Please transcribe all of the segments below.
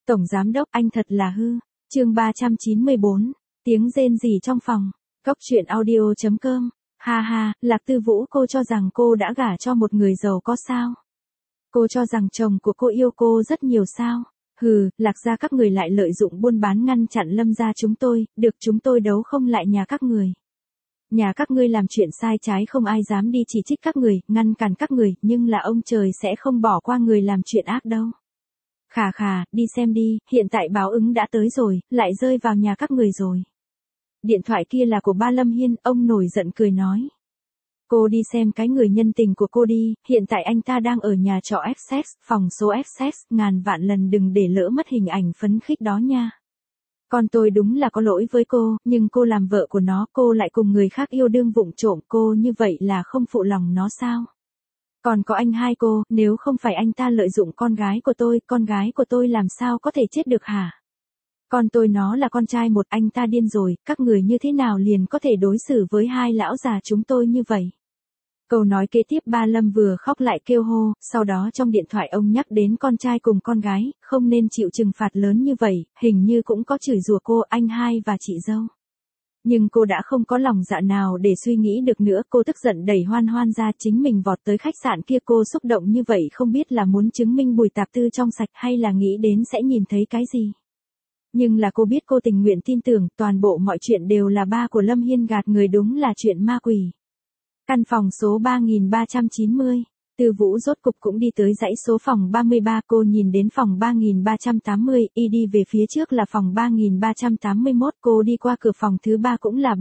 Tổng giám đốc, anh thật là hư. Chương 394, tiếng rên rỉ trong phòng. Cốc truyện audio.com. Ha ha, Lạc Tư Vũ, cô cho rằng cô đã gả cho một người giàu có sao? Cô cho rằng chồng của cô yêu cô rất nhiều sao? Hừ, Lạc gia các người lại lợi dụng buôn bán ngăn chặn Lâm gia chúng tôi, được chúng tôi đấu không lại nhà các người. Nhà các ngươi làm chuyện sai trái không ai dám đi chỉ trích các người, ngăn cản các người, nhưng là ông trời sẽ không bỏ qua người làm chuyện ác đâu. Khà khà, đi xem đi, hiện tại báo ứng đã tới rồi, lại rơi vào nhà các người rồi. Điện thoại kia là của ba Lâm Hiên, ông nổi giận cười nói. Cô đi xem cái người nhân tình của cô đi, hiện tại anh ta đang ở nhà trọ Essex, phòng số Essex, ngàn vạn lần đừng để lỡ mất hình ảnh phấn khích đó nha. Con tôi đúng là có lỗi với cô, nhưng cô làm vợ của nó, cô lại cùng người khác yêu đương vụng trộm, cô như vậy là không phụ lòng nó sao? Còn có anh hai cô, nếu không phải anh ta lợi dụng con gái của tôi làm sao có thể chết được hả? Con tôi nó là con trai một, anh ta điên rồi, các người như thế nào liền có thể đối xử với hai lão già chúng tôi như vậy? Câu nói kế tiếp ba Lâm vừa khóc lại kêu hô, sau đó trong điện thoại ông nhắc đến con trai cùng con gái, không nên chịu trừng phạt lớn như vậy, hình như cũng có chửi rủa cô, anh hai và chị dâu. Nhưng cô đã không có lòng dạ nào để suy nghĩ được nữa, cô tức giận đẩy Hoan Hoan ra, chính mình vọt tới khách sạn kia, cô xúc động như vậy không biết là muốn chứng minh Bùi Tạp Tư trong sạch hay là nghĩ đến sẽ nhìn thấy cái gì. Nhưng là cô biết cô tình nguyện tin tưởng, toàn bộ mọi chuyện đều là ba của Lâm Hiên gạt người, đúng là chuyện ma quỷ. Căn phòng số 3390, Tư Vũ rốt cục cũng đi tới dãy số phòng 33, cô nhìn đến phòng 3380, y đi về phía trước là phòng 3381, cô đi qua cửa phòng thứ 3 cũng là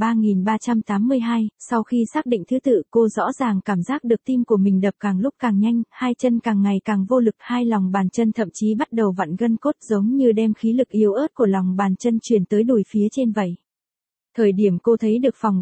3382, sau khi xác định thứ tự, cô rõ ràng cảm giác được tim của mình đập càng lúc càng nhanh, hai chân càng ngày càng vô lực, hai lòng bàn chân thậm chí bắt đầu vặn gân cốt, giống như đem khí lực yếu ớt của lòng bàn chân truyền tới đùi phía trên vậy. Thời điểm cô thấy được phòng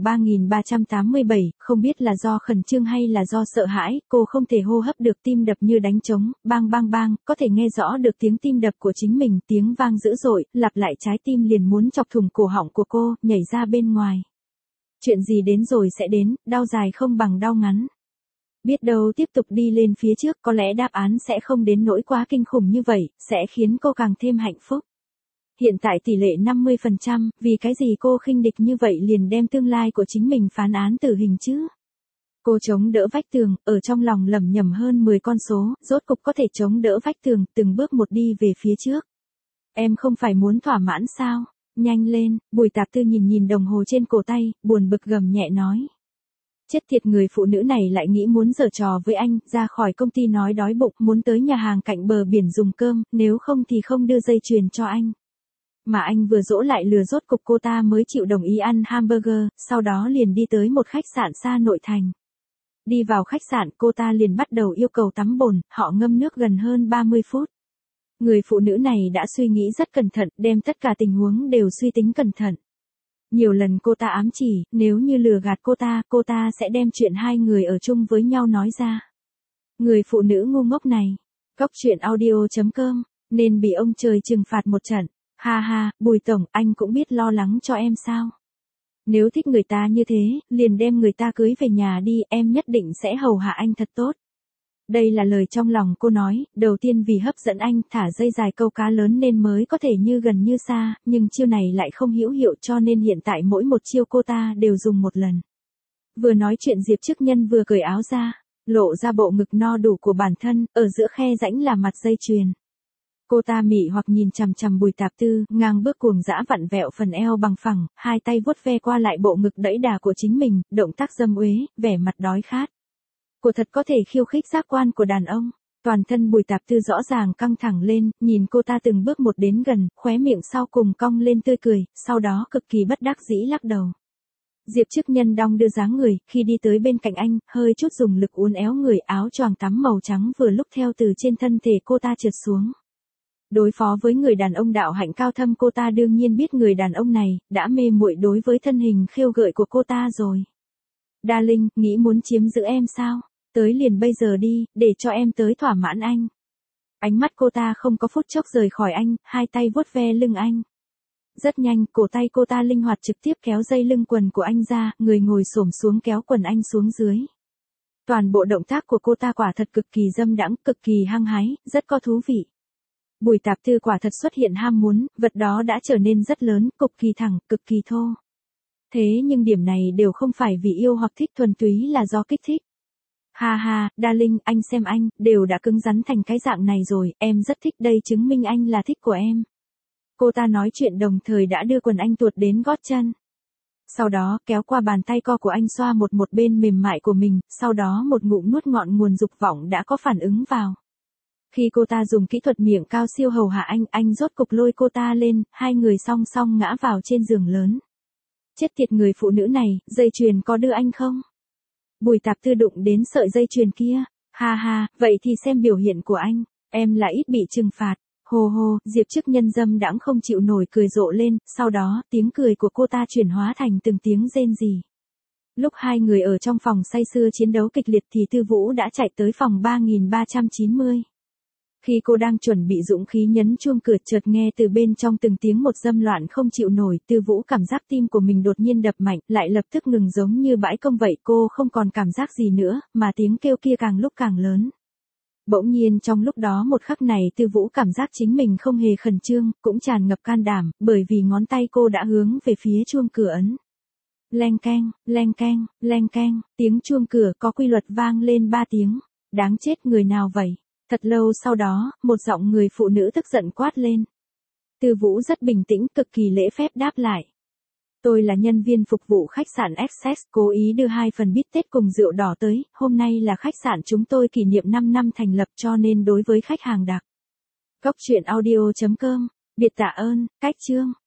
3387, không biết là do khẩn trương hay là do sợ hãi, cô không thể hô hấp được, tim đập như đánh trống, bang bang bang, có thể nghe rõ được tiếng tim đập của chính mình, tiếng vang dữ dội, lặp lại, trái tim liền muốn chọc thủng cổ họng của cô, nhảy ra bên ngoài. Chuyện gì đến rồi sẽ đến, đau dài không bằng đau ngắn. Biết đâu tiếp tục đi lên phía trước, có lẽ đáp án sẽ không đến nỗi quá kinh khủng như vậy, sẽ khiến cô càng thêm hạnh phúc. Hiện tại tỷ lệ 50%, vì cái gì cô khinh địch như vậy liền đem tương lai của chính mình phán án tử hình chứ? Cô chống đỡ vách tường, ở trong lòng lẩm nhẩm hơn 10 con số, rốt cục có thể chống đỡ vách tường, từng bước một đi về phía trước. Em không phải muốn thỏa mãn sao? Nhanh lên, Bùi Tạp Tư nhìn nhìn đồng hồ trên cổ tay, buồn bực gầm nhẹ nói. Chết tiệt, người phụ nữ này lại nghĩ muốn giở trò với anh, ra khỏi công ty nói đói bụng, muốn tới nhà hàng cạnh bờ biển dùng cơm, nếu không thì không đưa dây chuyền cho anh. Mà anh vừa dỗ lại lừa, rốt cục cô ta mới chịu đồng ý ăn hamburger, sau đó liền đi tới một khách sạn xa nội thành. Đi vào khách sạn, cô ta liền bắt đầu yêu cầu tắm bồn, họ ngâm nước gần hơn 30 phút. Người phụ nữ này đã suy nghĩ rất cẩn thận, đem tất cả tình huống đều suy tính cẩn thận. Nhiều lần cô ta ám chỉ, nếu như lừa gạt cô ta sẽ đem chuyện hai người ở chung với nhau nói ra. Người phụ nữ ngu ngốc này. Cốc truyện audio.com, nên bị ông trời trừng phạt một trận. Ha ha, Bùi Tổng, anh cũng biết lo lắng cho em sao? Nếu thích người ta như thế, liền đem người ta cưới về nhà đi, em nhất định sẽ hầu hạ anh thật tốt. Đây là lời trong lòng cô nói, đầu tiên vì hấp dẫn anh, thả dây dài câu cá lớn nên mới có thể như gần như xa, nhưng chiêu này lại không hữu hiệu cho nên hiện tại mỗi một chiêu cô ta đều dùng một lần. Vừa nói chuyện Diệp Chức Nhân vừa cởi áo ra, lộ ra bộ ngực no đủ của bản thân, ở giữa khe rãnh là mặt dây chuyền. Cô ta mị hoặc nhìn chằm chằm Bùi Tạp Tư, ngang bước cuồng dã vặn vẹo phần eo bằng phẳng, hai tay vuốt ve qua lại bộ ngực đẫy đà của chính mình, động tác dâm uế, vẻ mặt đói khát. Cô thật có thể khiêu khích giác quan của đàn ông. Toàn thân Bùi Tạp Tư rõ ràng căng thẳng lên, nhìn cô ta từng bước một đến gần, khóe miệng sau cùng cong lên tươi cười, sau đó cực kỳ bất đắc dĩ lắc đầu. Diệp Chức Nhân đong đưa dáng người, khi đi tới bên cạnh anh, hơi chút dùng lực uốn éo người, áo choàng tắm màu trắng vừa lúc theo từ trên thân thể cô ta trượt xuống. Đối phó với người đàn ông đạo hạnh cao thâm, cô ta đương nhiên biết người đàn ông này đã mê muội đối với thân hình khiêu gợi của cô ta rồi. Darling, nghĩ muốn chiếm giữ em sao? Tới liền bây giờ đi, để cho em tới thỏa mãn anh. Ánh mắt cô ta không có phút chốc rời khỏi anh, hai tay vuốt ve lưng anh. Rất nhanh, cổ tay cô ta linh hoạt trực tiếp kéo dây lưng quần của anh ra, người ngồi xổm xuống kéo quần anh xuống dưới. Toàn bộ động tác của cô ta quả thật cực kỳ dâm đãng, cực kỳ hăng hái, rất có thú vị. Bùi Tạp Tư quả thật xuất hiện ham muốn, vật đó đã trở nên rất lớn, cực kỳ thẳng, cực kỳ thô. Thế nhưng điểm này đều không phải vì yêu hoặc thích, thuần túy là do kích thích. Ha ha, darling, anh xem anh, đều đã cứng rắn thành cái dạng này rồi, em rất thích đây, chứng minh anh là thích của em. Cô ta nói chuyện đồng thời đã đưa quần anh tuột đến gót chân. Sau đó, kéo qua bàn tay co của anh xoa một bên mềm mại của mình, sau đó một ngụm nuốt ngọn nguồn dục vọng đã có phản ứng vào. Khi cô ta dùng kỹ thuật miệng cao siêu hầu hạ anh rốt cục lôi cô ta lên, hai người song song ngã vào trên giường lớn. Chết tiệt người phụ nữ này, dây chuyền có đưa anh không? Bùi Tạp Tư đụng đến sợi dây chuyền kia. Ha ha, vậy thì xem biểu hiện của anh, em là ít bị trừng phạt. Hô hô, Diệp Chức Nhân dâm đãng không chịu nổi cười rộ lên, sau đó, tiếng cười của cô ta chuyển hóa thành từng tiếng rên rỉ. Lúc hai người ở trong phòng say sưa chiến đấu kịch liệt thì Tư Vũ đã chạy tới phòng 3390. Khi cô đang chuẩn bị dũng khí nhấn chuông cửa, chợt nghe từ bên trong từng tiếng một dâm loạn không chịu nổi, Tư Vũ cảm giác tim của mình đột nhiên đập mạnh, lại lập tức ngừng giống như bãi công vậy, cô không còn cảm giác gì nữa, mà tiếng kêu kia càng lúc càng lớn. Bỗng nhiên trong lúc đó một khắc này Tư Vũ cảm giác chính mình không hề khẩn trương, cũng tràn ngập can đảm, bởi vì ngón tay cô đã hướng về phía chuông cửa ấn. Leng keng, leng keng, leng keng, tiếng chuông cửa có quy luật vang lên 3 tiếng. Đáng chết, người nào vậy? Thật lâu sau đó, một giọng người phụ nữ tức giận quát lên. Tư Vũ rất bình tĩnh, cực kỳ lễ phép đáp lại. Tôi là nhân viên phục vụ khách sạn Access, cố ý đưa 2 phần bít tết cùng rượu đỏ tới, hôm nay là khách sạn chúng tôi kỷ niệm 5 năm thành lập cho nên đối với khách hàng đặc. Cốc truyện audio.com, biệt tạ ơn, cách chương.